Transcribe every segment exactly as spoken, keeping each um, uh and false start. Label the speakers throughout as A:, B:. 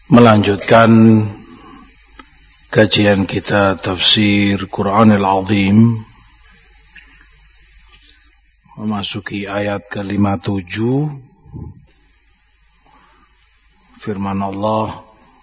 A: Melanjutkan kajian kita tafsir Quranil Azim, memasuki ayat ke lima puluh tujuh. Firman Allah,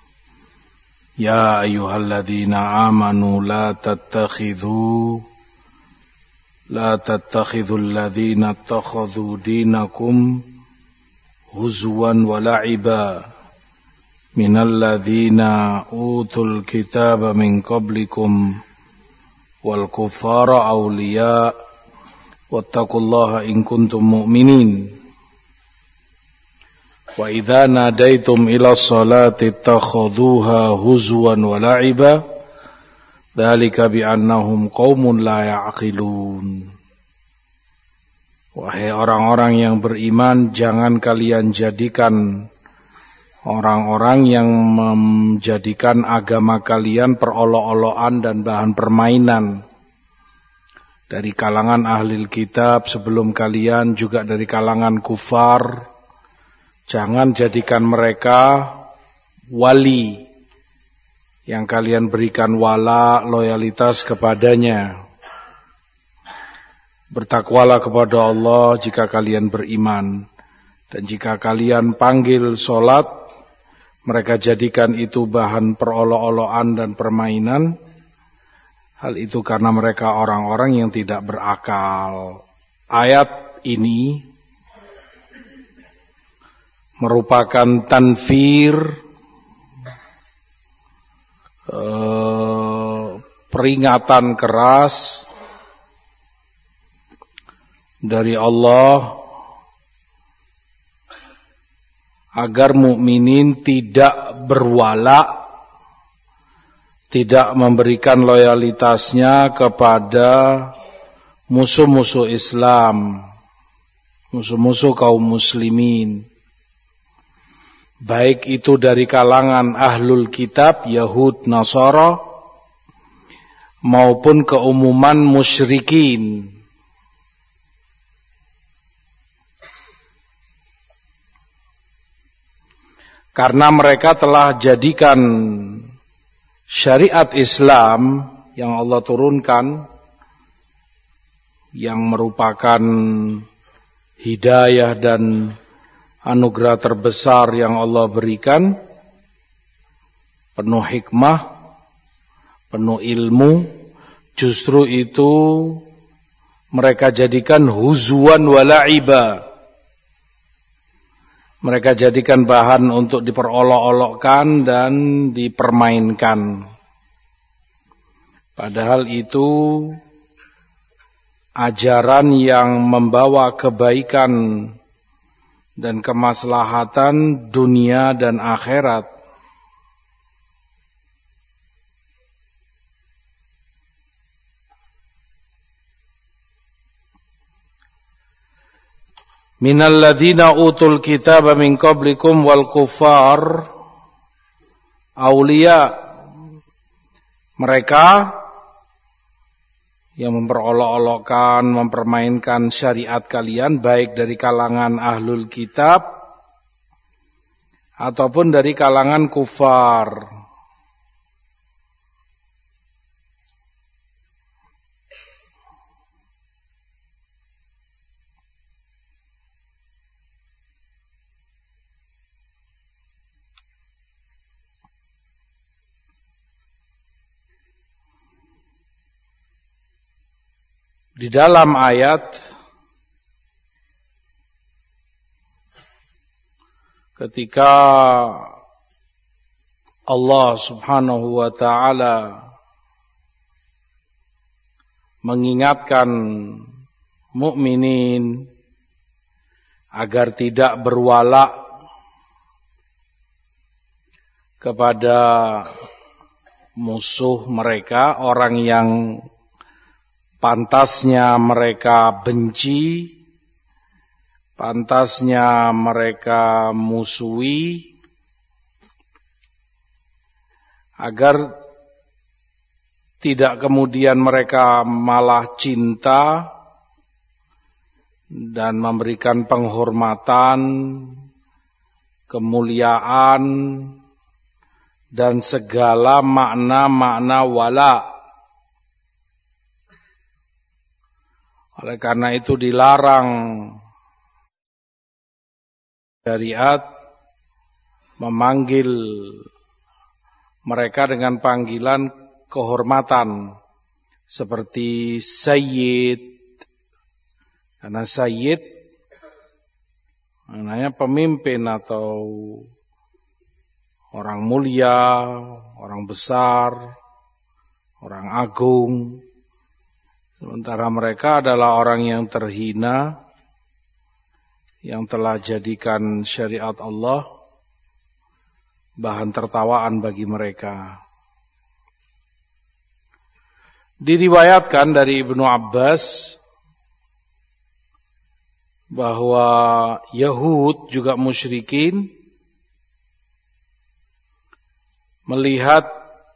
A: Ya ayyuhalladzina amanu la tattakhidhu la tattakhidhul ladzina ittakhadhu dinakum huzwan wa la'iba minal ladzina utul kitaba min qablikum wal kuffara awliya wattaqullaha in kuntum mu'minin wa idza nadaitum ila sholati ittakhadhuha huzwan wa la'iba dzalika bi annahum qaumun la ya'qilun. Wahai orang-orang yang beriman, jangan kalian jadikan orang-orang yang menjadikan agama kalian perolok-olokan dan bahan permainan dari kalangan ahli kitab sebelum kalian, juga dari kalangan kufar. Jangan jadikan mereka wali yang kalian berikan wala, loyalitas kepadanya. Bertakwalah kepada Allah jika kalian beriman, dan jika kalian panggil sholat, mereka jadikan itu bahan perolok-olokan dan permainan. Hal itu karena mereka orang-orang yang tidak berakal. Ayat ini merupakan tanfir, eh, peringatan keras dari Allah agar mukminin tidak berwala, tidak memberikan loyalitasnya kepada musuh-musuh Islam, musuh-musuh kaum muslimin, baik itu dari kalangan ahlul kitab, Yahud, Nasara, maupun keumuman musyrikin. Karena mereka telah jadikan syariat Islam yang Allah turunkan, yang merupakan hidayah dan anugerah terbesar yang Allah berikan, penuh hikmah, penuh ilmu, justru itu mereka jadikan huzwan wa la'iba. Mereka jadikan bahan untuk diperolok-olokkan dan dipermainkan. Padahal itu ajaran yang membawa kebaikan dan kemaslahatan dunia dan akhirat. Minal ladzina utul kitaba min qablikum wal kuffar awliya. Mereka yang memperolok-olokkan, mempermainkan syariat kalian, baik dari kalangan ahlul kitab ataupun dari kalangan kufar. Di dalam ayat ketika Allah Subhanahu wa ta'ala mengingatkan mukminin agar tidak berwala kepada musuh mereka, orang yang pantasnya mereka benci, pantasnya mereka musuhi, agar tidak kemudian mereka malah cinta dan memberikan penghormatan, kemuliaan dan segala makna-makna wala. Oleh karena itu dilarang syariat memanggil mereka dengan panggilan kehormatan seperti sayyid, karena sayyid maknanya pemimpin atau orang mulia, orang besar, orang agung. Sementara mereka adalah orang yang terhina, yang telah jadikan syariat Allah bahan tertawaan bagi mereka. Diriwayatkan dari Ibnu Abbas bahwa Yahud juga musyrikin melihat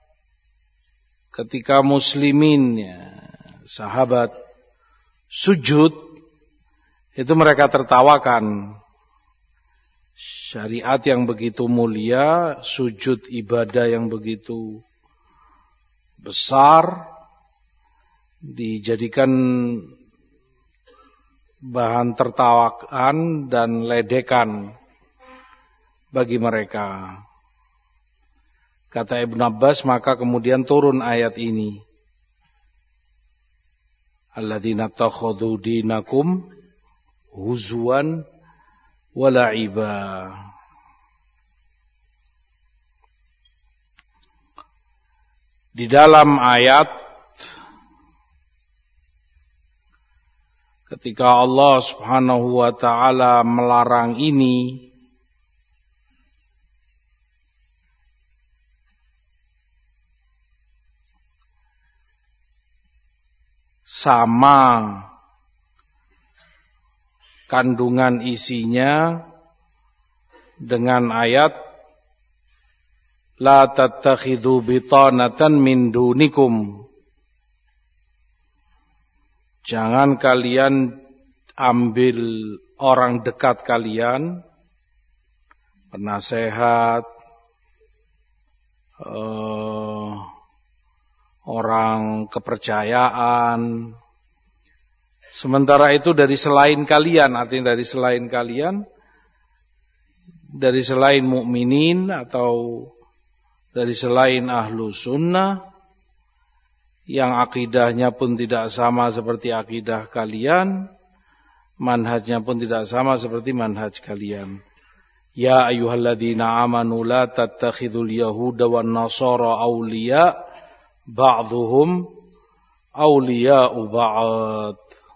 A: ketika muslimin, ya, sahabat sujud, itu mereka tertawakan. Syariat yang begitu mulia, sujud ibadah yang begitu besar, dijadikan bahan tertawaan dan ledekan bagi mereka. Kata Ibnu Abbas, maka kemudian turun ayat ini. Alladzina takhadhu dinakum huzwan wa la'iba. Di dalam ayat ketika Allah Subhanahu wa taala melarang ini, sama kandungan isinya dengan ayat la tattakhidhu bitanatan min dunikum. Jangan kalian ambil orang dekat kalian, penasehat, uh, orang kepercayaan. Sementara itu dari selain kalian, artinya dari selain kalian, dari selain mukminin atau dari selain ahlu sunnah, yang akidahnya pun tidak sama seperti akidah kalian, manhajnya pun tidak sama seperti manhaj kalian. Ya ayyuhalladzina amanu la tattakhidul yahuda wan nasara awliya ba'duhum awliya'u ba'd.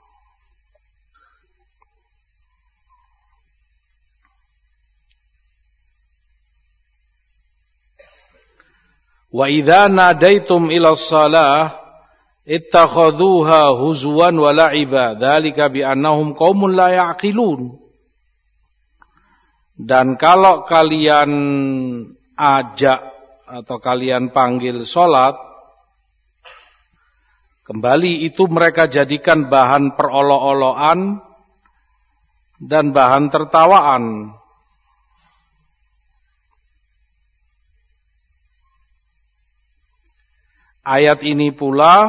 A: Wa idza nadaitum ila shalah ittakhadhuha huzwan wa la'iba dzalika bi annahum qaumun la ya'qilun. Dan kalau kalian ajak atau kalian panggil salat, kembali itu mereka jadikan bahan perolok-olokan dan bahan tertawaan. Ayat ini pula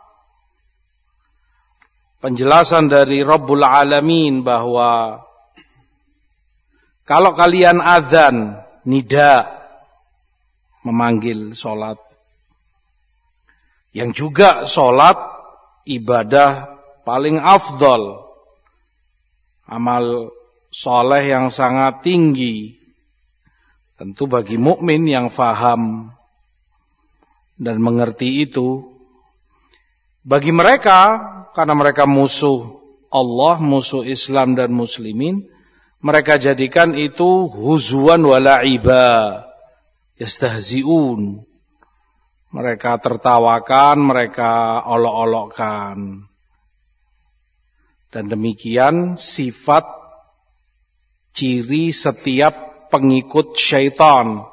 A: penjelasan dari Rabbul Alamin bahwa kalau kalian azan, nida, memanggil sholat, yang juga sholat ibadah paling afdol, amal soleh yang sangat tinggi, tentu bagi mukmin yang faham dan mengerti itu. Bagi mereka, karena mereka musuh Allah, musuh Islam dan muslimin, mereka jadikan itu huzwan wa la'iba, yastahzi'un. Mereka tertawakan, mereka olok-olokkan. Dan demikian sifat ciri setiap pengikut syaitan.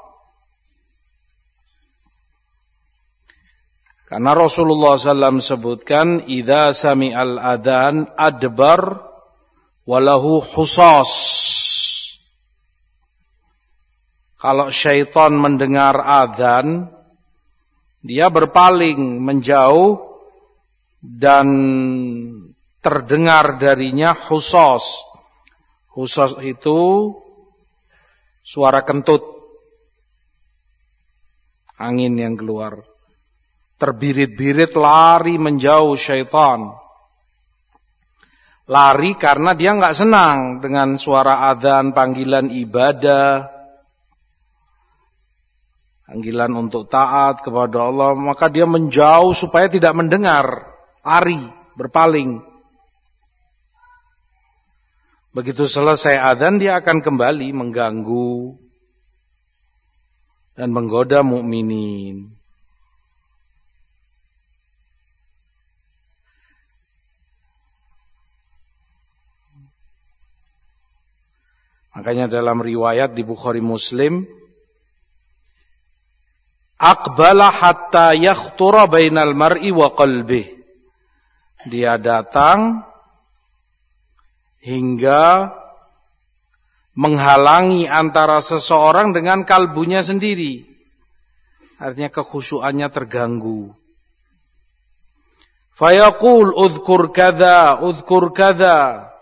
A: Karena Rasulullah sallallahu alaihi wasallam sebutkan, idza sami'al adhan adbar walahu husas. Kalau syaitan mendengar adzan, dia berpaling menjauh dan terdengar darinya husos. Husos itu suara kentut, angin yang keluar. Terbirit-birit lari menjauh syaitan. Lari karena dia enggak senang dengan suara adzan, panggilan ibadah, panggilan untuk taat kepada Allah, maka dia menjauh supaya tidak mendengar, lari, berpaling. Begitu selesai adzan dia akan kembali mengganggu dan menggoda mukminin. Makanya dalam riwayat di Bukhari Muslim, aqbala hatta yakhtura bainal mar'i wa qalbih. Dia datang hingga menghalangi antara seseorang dengan kalbunya sendiri. Artinya kekhusyuannya terganggu. Fayaqul udhkur kadza, udhkur kadza.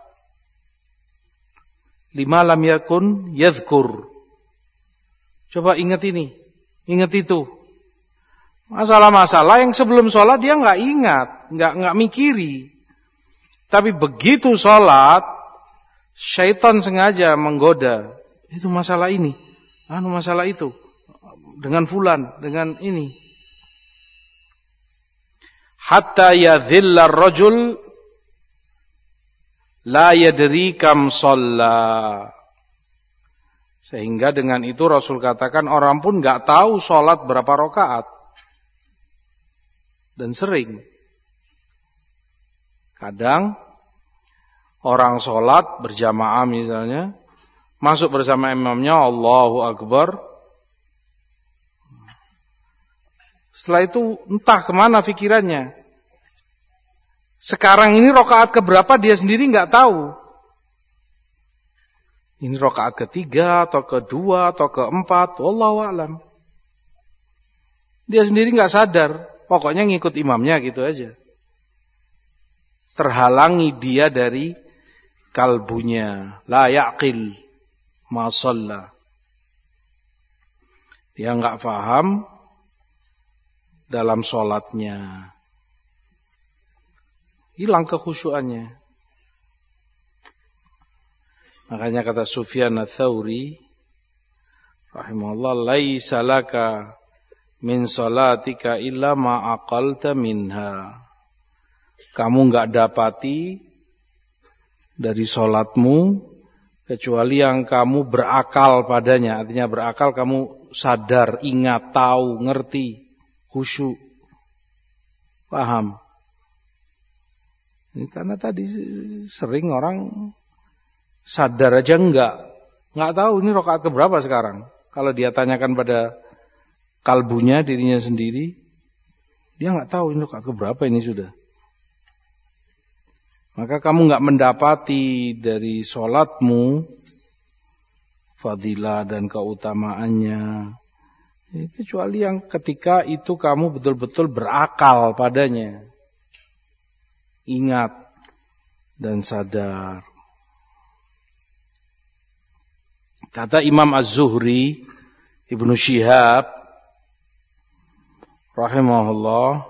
A: Lima lam yakun yadhkur. Coba ingat ini, ingat itu. Masalah-masalah yang sebelum sholat dia nggak ingat, nggak nggak mikiri. Tapi begitu sholat, syaitan sengaja menggoda. Itu masalah ini, anu masalah itu, dengan fulan, dengan ini. Hatta yadhilla ar-rajul la yadri kam shalla. Sehingga dengan itu Rasul katakan orang pun enggak tahu sholat berapa rakaat. Dan sering kadang orang sholat berjamaah misalnya, masuk bersama imamnya Allahu Akbar. Setelah itu entah kemana pikirannya. Sekarang ini rakaat keberapa dia sendiri nggak tahu. Ini rakaat ketiga atau kedua atau keempat, wallahu a'lam. Dia sendiri nggak sadar, pokoknya ngikut imamnya gitu aja. Terhalangi dia dari kalbunya, la yaqil ma shalla. Dia nggak paham dalam sholatnya. Hilang kekhusyuannya. Makanya kata Sufyan Ats-Tsauri rahimahullah, laisa laka min salatika illa ma aqalta minha. Kamu enggak dapati dari salatmu kecuali yang kamu berakal padanya. Artinya berakal kamu sadar, ingat, tahu, ngerti, khusyuk. Paham? Ini karena tadi sering orang sadar aja enggak, enggak tahu ini rakaat keberapa sekarang. Kalau dia tanyakan pada kalbunya, dirinya sendiri, dia enggak tahu ini rakaat keberapa ini sudah. Maka kamu enggak mendapati dari sholatmu fadilah dan keutamaannya, kecuali yang ketika itu kamu betul-betul berakal padanya, ingat dan sadar. Kata Imam Az-Zuhri, Ibnu Syihab rahimahullah,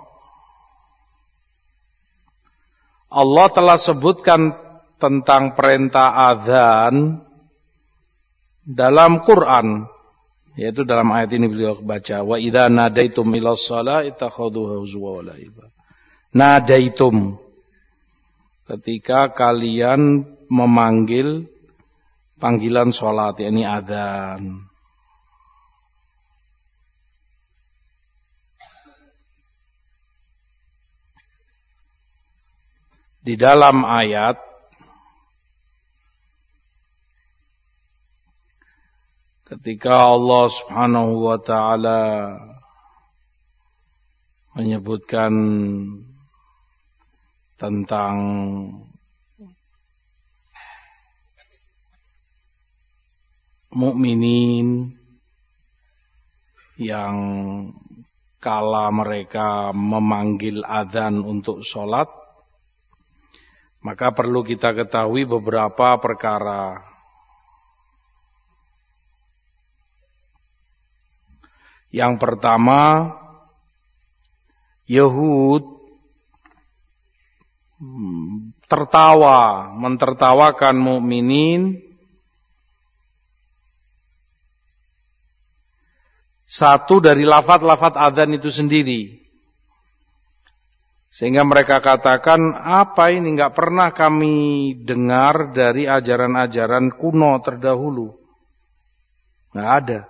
A: Allah telah sebutkan tentang perintah azan dalam Quran, yaitu dalam ayat ini beliau baca, wa idza nadaitum ilas shalati ittakhadhuha huzwa wa la'iba. Nadaitum, ketika kalian memanggil panggilan sholat, yakni adzan. Di dalam ayat ketika Allah Subhanahu wa taala menyebutkan tentang mukminin yang kala mereka memanggil adzan untuk sholat, maka perlu kita ketahui beberapa perkara. Yang pertama, Yahud tertawa, mentertawakan mukminin satu dari lafaz-lafaz adzan itu sendiri. Sehingga mereka katakan, apa ini, enggak pernah kami dengar dari ajaran-ajaran kuno terdahulu. Enggak ada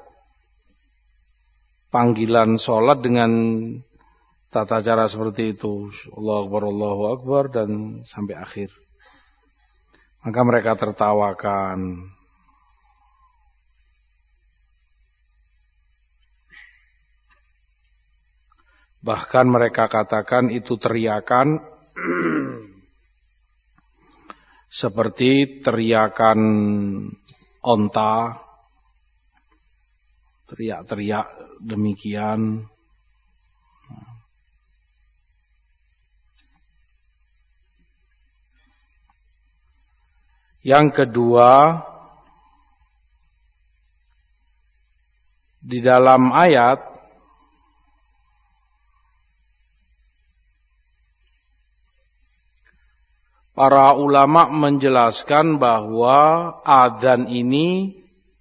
A: panggilan sholat dengan tata cara seperti itu. Allahu Akbar, Allahu Akbar, dan sampai akhir. Maka mereka tertawakan. Bahkan mereka katakan itu teriakan seperti teriakan onta, teriak-teriak demikian. Yang kedua, di dalam ayat para ulama menjelaskan bahwa adzan ini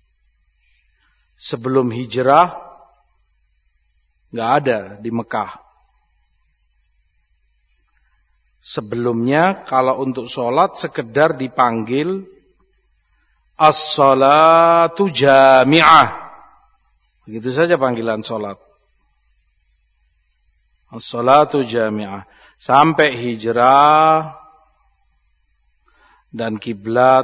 A: sebelum hijrah nggak ada di Mekah. Sebelumnya kalau untuk sholat sekedar dipanggil as-salatu jami'ah. Begitu saja panggilan sholat. As-salatu jami'ah. Sampai hijrah dan kiblat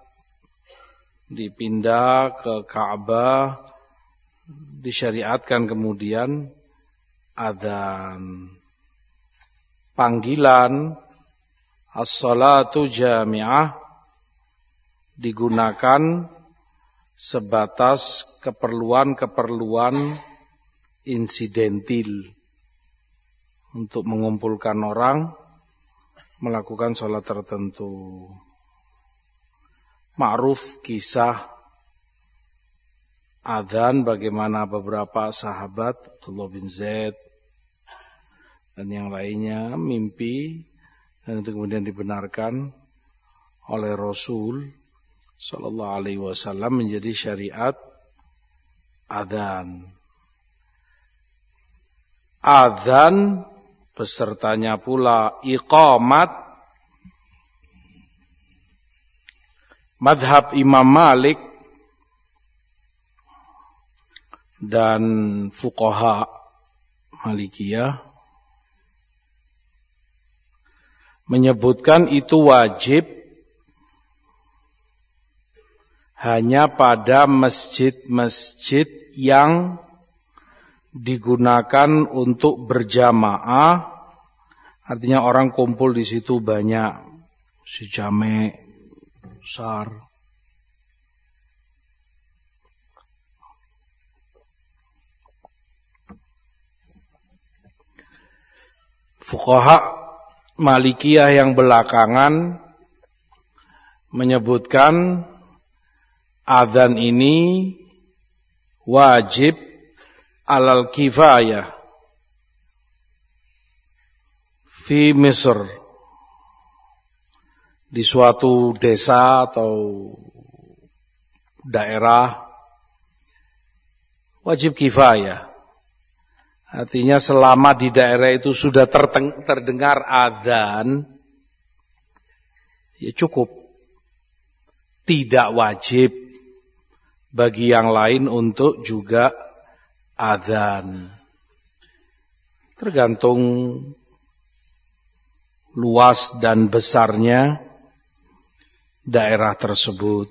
A: dipindah ke Ka'bah, disyariatkan kemudian adzan. Panggilan as-salatu jami'ah digunakan sebatas keperluan-keperluan insidentil untuk mengumpulkan orang melakukan sholat tertentu. Ma'ruf kisah adzan bagaimana beberapa sahabat Abdullah bin Zaid dan yang lainnya mimpi dan itu kemudian dibenarkan oleh Rasul sallallahu alaihi wasallam menjadi syariat adzan. Adzan besertanya pula iqamat. Madhab Imam Malik dan fuqaha Malikiyah menyebutkan itu wajib hanya pada masjid-masjid yang digunakan untuk berjamaah, artinya orang kumpul di situ banyak, sejame besar. Fuqaha Malikiyah yang belakangan menyebutkan adzan ini wajib alal kifayah fi Misr, di suatu desa atau daerah wajib kifayah. Artinya selama di daerah itu sudah terdengar adzan, ya cukup. Tidak wajib bagi yang lain untuk juga adzan. Tergantung luas dan besarnya daerah tersebut.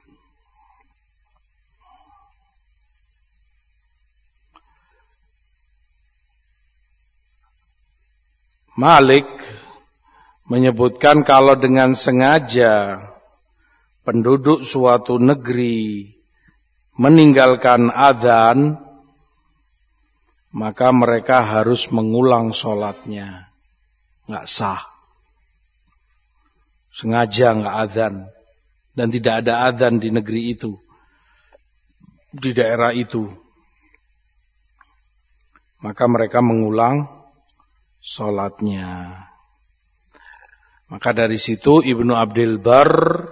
A: Malik menyebutkan kalau dengan sengaja penduduk suatu negeri meninggalkan adzan, maka mereka harus mengulang sholatnya. Nggak sah. Sengaja nggak adzan. Dan tidak ada adzan di negeri itu. Di daerah itu. Maka mereka mengulang sholatnya. Maka dari situ Ibnu Abdul Bar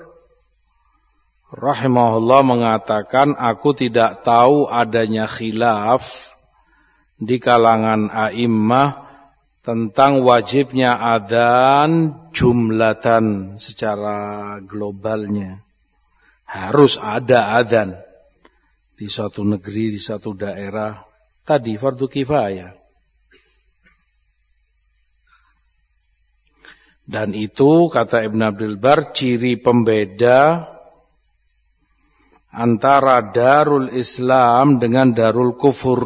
A: rahimahullah mengatakan, aku tidak tahu adanya khilaf di kalangan a'immah tentang wajibnya adzan jumlatan secara globalnya. Harus ada adzan di suatu negeri, di suatu daerah. Tadi fardu kifayah. Dan itu kata Ibn Abdul Bar ciri pembeda antara Darul Islam dengan Darul Kufur.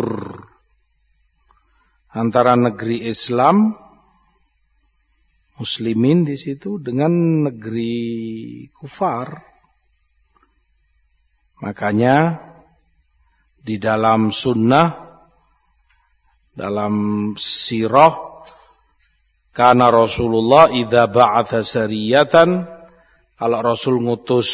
A: Antara negeri Islam muslimin di situ dengan negeri kufar. Makanya di dalam sunnah, dalam sirah, karena Rasulullah idza ba'atha sariyatan, kalau Rasul ngutus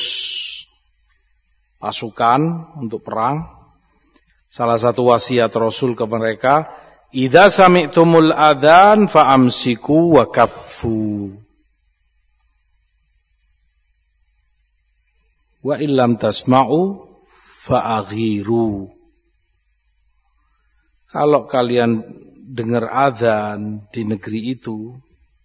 A: pasukan untuk perang, salah satu wasiat Rasul ke mereka, idza sami'tumul adzan fa'amsiku wa kaffu wa illam tasma'u fa'aghiru. Kalau kalian dengar adzan di negeri itu,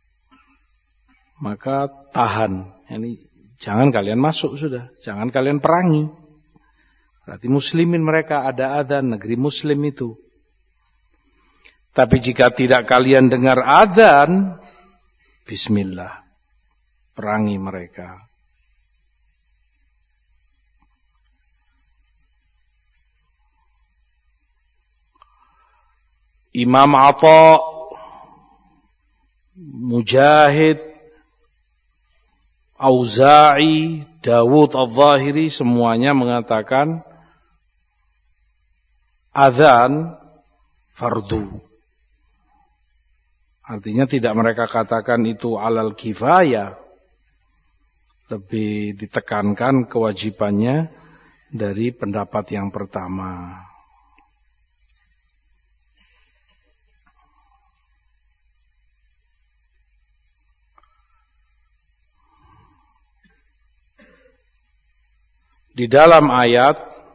A: maka tahan. Yani, jangan kalian masuk sudah, jangan kalian perangi. Berarti muslimin mereka ada adzan negeri muslim itu. Tapi jika tidak kalian dengar adzan, bismillah, perangi mereka. Imam Atha, Mujahid, Auza'i, Dawud Al-Zahiri semuanya mengatakan adzan fardu. Artinya tidak mereka katakan itu alal kifayah. Lebih ditekankan kewajibannya dari pendapat yang pertama. Di dalam ayat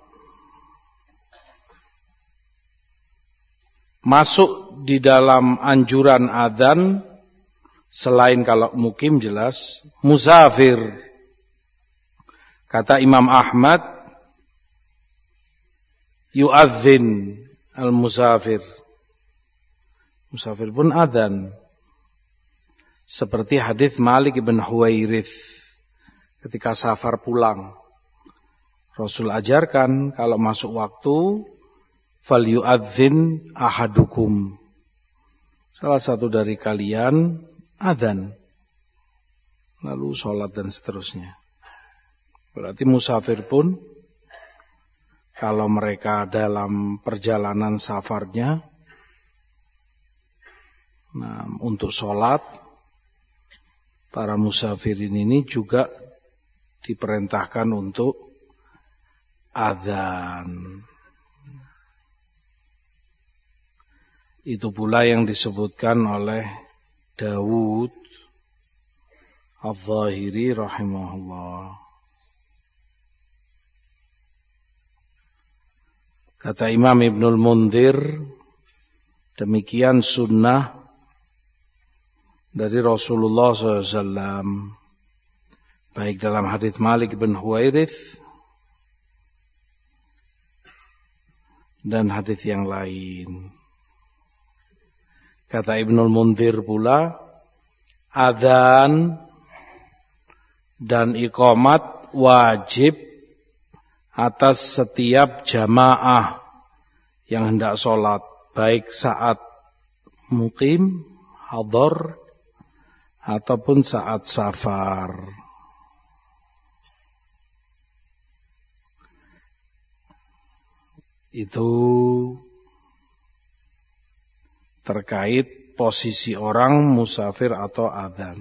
A: masuk di dalam anjuran adzan selain kalau mukim jelas musafir. Kata Imam Ahmad, yu'adzin al-musafir. Musafir pun adzan. Seperti hadis Malik bin Huwairits ketika safar pulang. Rasul ajarkan kalau masuk waktu fal yu'adzin ahadukum. Salah satu dari kalian adzan. Lalu sholat dan seterusnya. Berarti musafir pun kalau mereka dalam perjalanan safarnya, nah, untuk sholat, para musafirin ini juga diperintahkan untuk adzan. Itu pula yang disebutkan oleh Dawud Al-Zahiri rahimahullah. Kata Imam Ibnul Mundhir, demikian sunnah dari Rasulullah shallallahu alaihi wasallam, baik dalam hadits Malik bin Huwairits dan hadis yang lain. Kata Ibnul Mundhir pula, adzan dan iqamat wajib atas setiap jamaah yang hendak sholat, baik saat mukim, hadar, ataupun saat safar. Itu terkait posisi orang musafir atau adzan.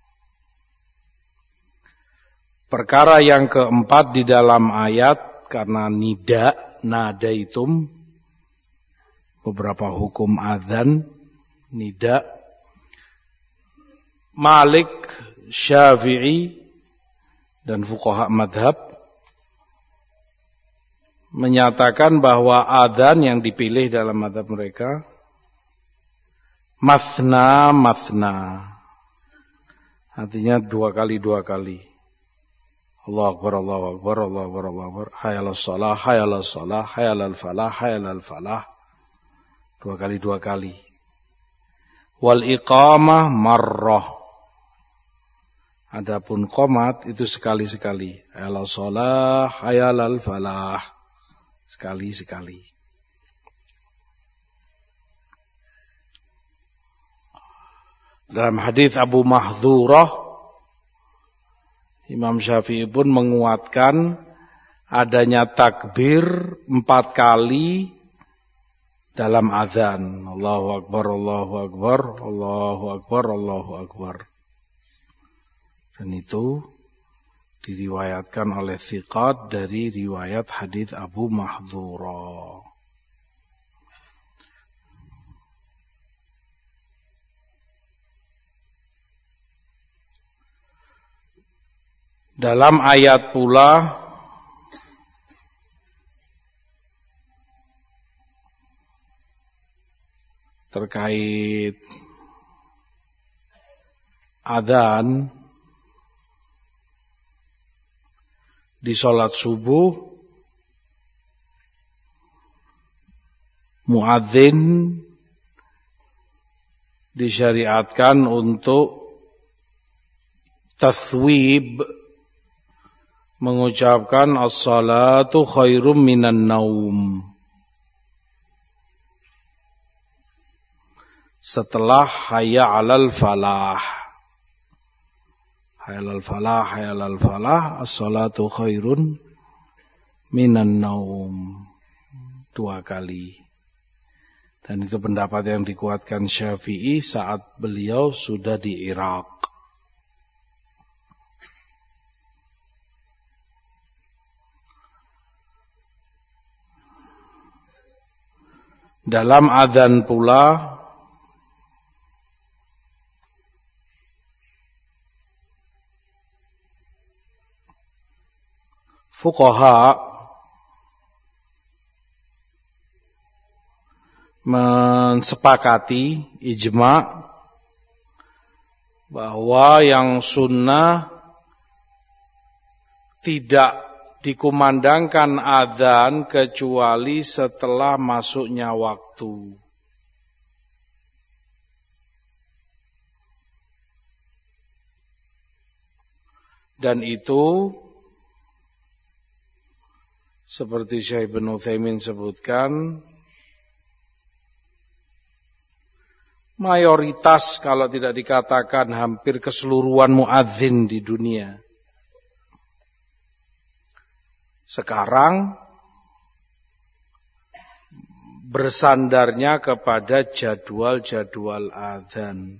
A: Perkara yang keempat di dalam ayat, karena nida, nadaitum, beberapa hukum adzan, nida, Malik, Syafi'i, dan fuqaha madhab menyatakan bahwa adzan yang dipilih dalam madhab mereka mathna mathna, artinya dua kali dua kali. Allahu akbar, Allahu akbar, Allahu akbar, Allahu akbar, hayalas shalah, hayalas shalah, hayalal falah, hayalal falah, dua kali dua kali. Wal iqamah marrah, adapun qomat itu sekali-sekali. Hayalas shalah, hayalal falah, sekali-sekali. Dalam hadis Abu Mahdhurah, Imam Syafi'i pun menguatkan adanya takbir empat kali dalam azan. Allahu akbar, Allahu akbar, Allahu akbar, Allahu akbar. Dan itu diriwayatkan oleh thiqat dari riwayat hadis Abu Mahdhurah. Dalam ayat pula terkait adzan di sholat subuh, muadzin disyariatkan untuk taswib, mengucapkan as-salatu khairum minan naum setelah hayya 'alal falah. Hayya 'alal falah, hayya 'alal falah, as-salatu khairun minan naum, dua kali. Dan itu pendapat yang dikuatkan Syafi'i saat beliau sudah di Irak. Dalam adzan pula fuqaha mensepakati ijma' bahwa yang sunnah tidak dikumandangkan adzan kecuali setelah masuknya waktu. Dan itu seperti Syekh Ibnu Utsaimin sebutkan, mayoritas kalau tidak dikatakan hampir keseluruhan muadzin di dunia sekarang bersandarnya kepada jadwal-jadwal adzan.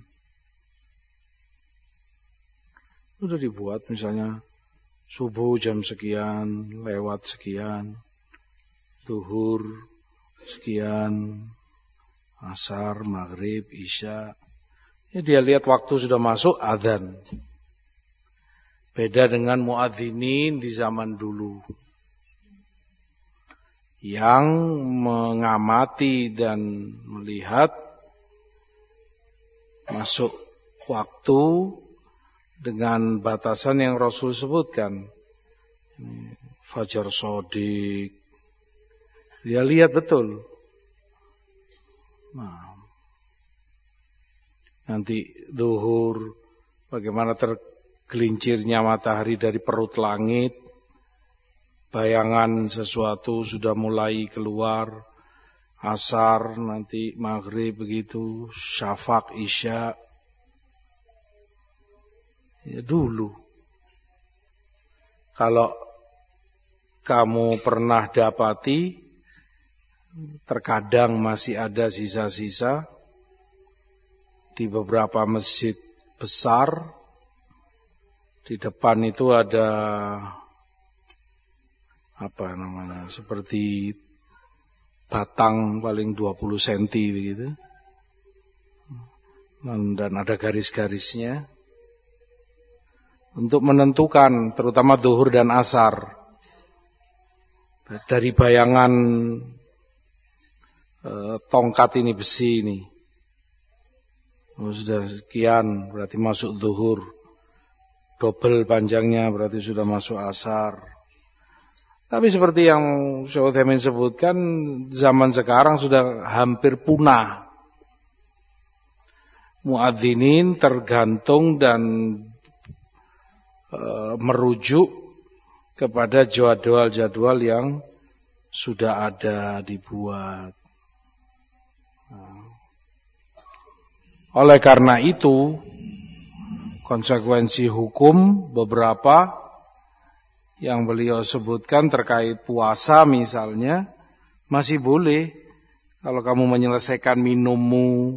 A: Sudah dibuat misalnya subuh jam sekian, lewat sekian, zuhur sekian, asar, maghrib, isya. Ya, dia lihat waktu sudah masuk, adzan. Beda dengan muadzinin di zaman dulu, yang mengamati dan melihat masuk waktu dengan batasan yang Rasul sebutkan. Fajar sodik, dia lihat betul. Nah, nanti zuhur, bagaimana tergelincirnya matahari dari perut langit, bayangan sesuatu sudah mulai keluar, asar, nanti maghrib begitu, syafaq, isya. Ya dulu. Kalau kamu pernah dapati, terkadang masih ada sisa-sisa, di beberapa masjid besar. Di depan itu ada apa namanya, seperti batang paling dua puluh sentimeter begitu. Dan, dan ada garis-garisnya untuk menentukan terutama zuhur dan asar. Dari bayangan eh, tongkat ini, besi ini, oh, sudah sekian berarti masuk zuhur. Double panjangnya berarti sudah masuk asar. Tapi seperti yang Syekh Utsaimin sebutkan, zaman sekarang sudah hampir punah. Muadzinin tergantung dan e, merujuk kepada jadwal-jadwal yang sudah ada dibuat. Oleh karena itu, konsekuensi hukum beberapa yang beliau sebutkan terkait puasa misalnya, masih boleh kalau kamu menyelesaikan minummu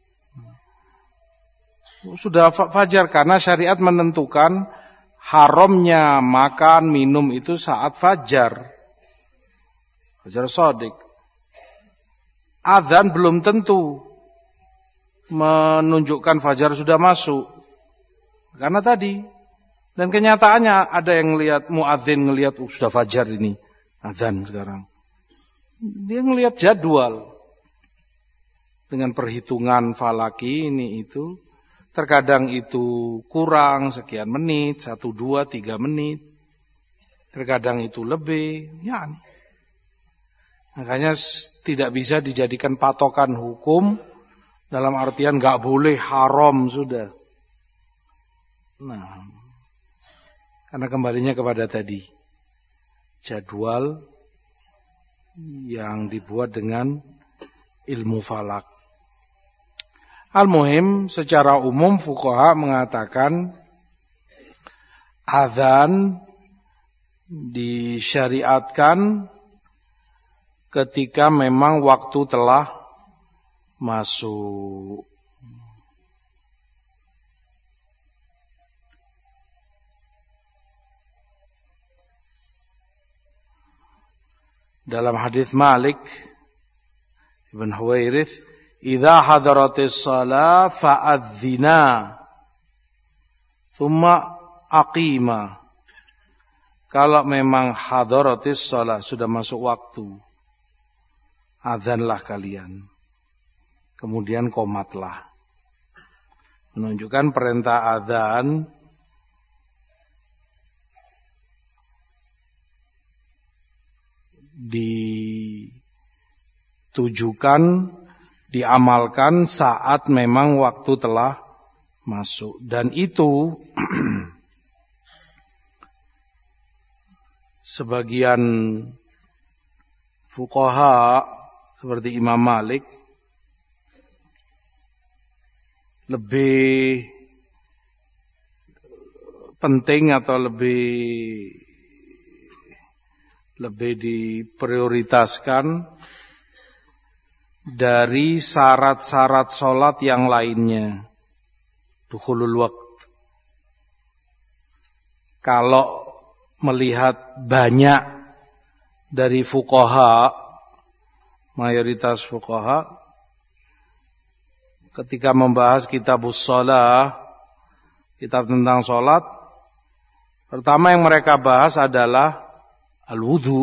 A: sudah fajar, karena syariat menentukan haramnya makan minum itu saat fajar. Fajar shadiq. Adzan belum tentu menunjukkan fajar sudah masuk. Karena tadi, dan kenyataannya ada yang lihat muadzin ngelihat uh, sudah fajar ini, adzan sekarang. Dia ngelihat jadwal dengan perhitungan falaki ini itu. Terkadang itu kurang sekian menit, satu, dua, tiga menit. Terkadang itu lebih, ya. Makanya tidak bisa dijadikan patokan hukum dalam artian nggak boleh, haram sudah. Nah, karena kembalinya kepada tadi, jadwal yang dibuat dengan ilmu falak. Al-muhim, secara umum fuqaha mengatakan adzan disyariatkan ketika memang waktu telah masuk. Dalam hadis Malik Ibn Huwairits, idza hadaratis shalah fa'adzina thumma aqima. Kalau memang hadaratis shalah, sudah masuk waktu, azanlah kalian, kemudian qomatlah. Menunjukkan perintah azan ditujukan, diamalkan saat memang waktu telah masuk. Dan itu sebagian fuqaha seperti Imam Malik lebih penting atau lebih lebih diprioritaskan dari syarat-syarat sholat yang lainnya. Dukhulul waqt. Kalau melihat banyak dari fuqaha, mayoritas fuqaha, ketika membahas kitabus shalah, kitab tentang sholat, pertama yang mereka bahas adalah al-wudu,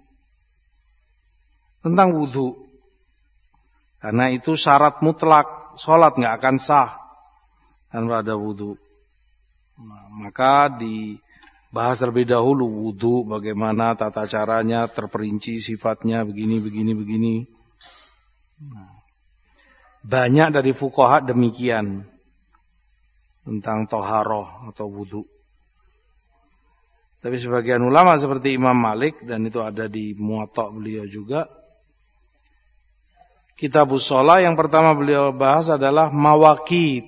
A: tentang wudu, karena itu syarat mutlak, sholat nggak akan sah tanpa ada wudu. Nah, maka dibahas terlebih dahulu wudu, bagaimana tata caranya, terperinci sifatnya, begini, begini, begini. Nah, banyak dari fuqaha demikian tentang toharoh atau wudu. Tapi sebagian ulama seperti Imam Malik, dan itu ada di Muwatta beliau juga, kitabus shalah yang pertama beliau bahas adalah mawaqit,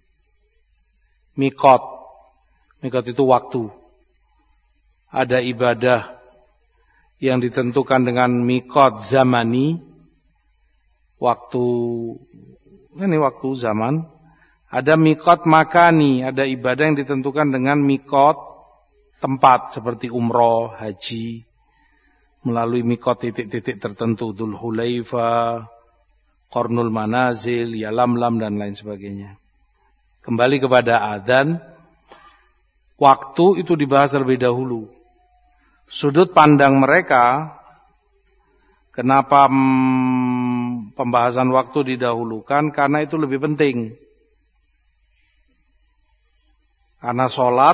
A: miqat. Miqat itu waktu. Ada ibadah yang ditentukan dengan miqat zamani, waktu, ini waktu zaman. Ada mikot makani, ada ibadah yang ditentukan dengan mikot tempat seperti umroh, haji, melalui mikot titik-titik tertentu, Dzul Hulaifah, Qarnul Manazil, Yalamlam dan lain sebagainya. Kembali kepada adzan, waktu itu dibahas terlebih dahulu. Sudut pandang mereka, kenapa hmm, pembahasan waktu didahulukan? Karena itu lebih penting. Karena sholat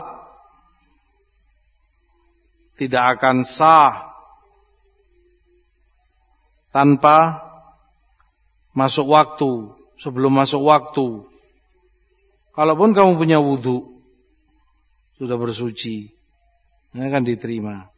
A: tidak akan sah tanpa masuk waktu, sebelum masuk waktu. Kalaupun kamu punya wudu, sudah bersuci, ini akan diterima.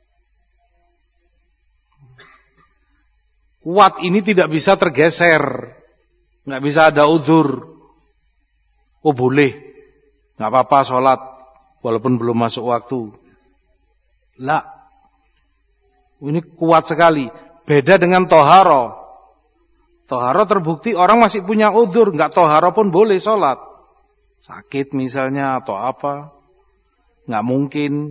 A: Kuat ini tidak bisa tergeser, nggak bisa ada udzur. Oh boleh, nggak apa-apa sholat, walaupun belum masuk waktu. Lah, ini kuat sekali. Beda dengan toharo. Toharo terbukti orang masih punya udzur, nggak toharo pun boleh sholat. Sakit misalnya atau apa, nggak mungkin.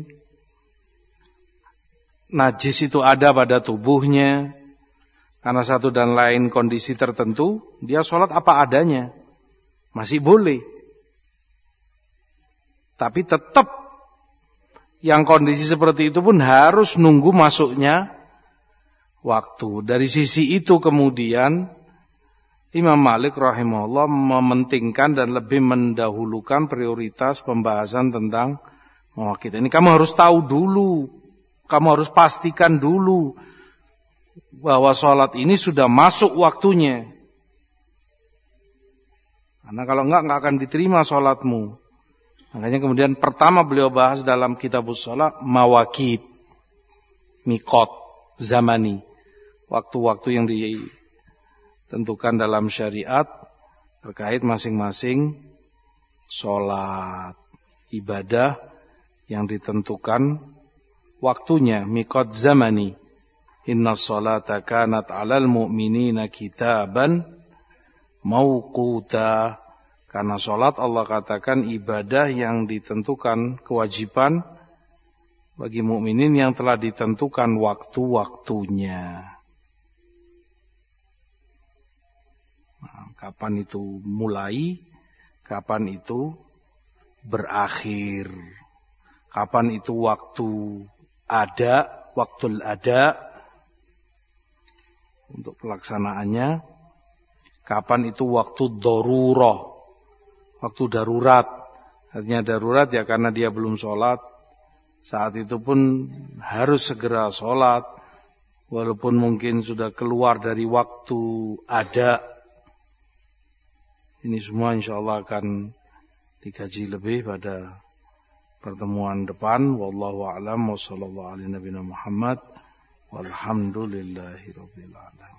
A: Najis itu ada pada tubuhnya, karena satu dan lain kondisi tertentu, dia sholat apa adanya, masih boleh. Tapi tetap yang kondisi seperti itu pun harus nunggu masuknya waktu. Dari sisi itu kemudian Imam Malik rahimahullah mementingkan dan lebih mendahulukan prioritas pembahasan tentang mawaqit. Ini kamu harus tahu dulu, kamu harus pastikan dulu bahwa sholat ini sudah masuk waktunya. Karena kalau enggak, enggak akan diterima sholatmu. Makanya kemudian pertama beliau bahas dalam kitabus sholat mawaqit, mikot, zamani, waktu-waktu yang ditentukan dalam syariat terkait masing-masing sholat, ibadah yang ditentukan waktunya, mikot zamani. Inna sholata kanat alal mu'minina kitaban mauquta. Karena sholat Allah katakan ibadah yang ditentukan, kewajiban bagi mukminin yang telah ditentukan waktu-waktunya. Nah, kapan itu mulai, kapan itu berakhir, kapan itu waktu ada, waktul ada untuk pelaksanaannya, kapan itu waktu darurah, waktu darurat. Artinya darurat ya karena dia belum sholat, saat itu pun harus segera sholat, walaupun mungkin sudah keluar dari waktu ada. Ini semua insya Allah akan dikaji lebih pada pertemuan depan. Wallahu a'lam wa sallallahu alaihi nabiyina Muhammad walhamdulillahi rabbil alamin.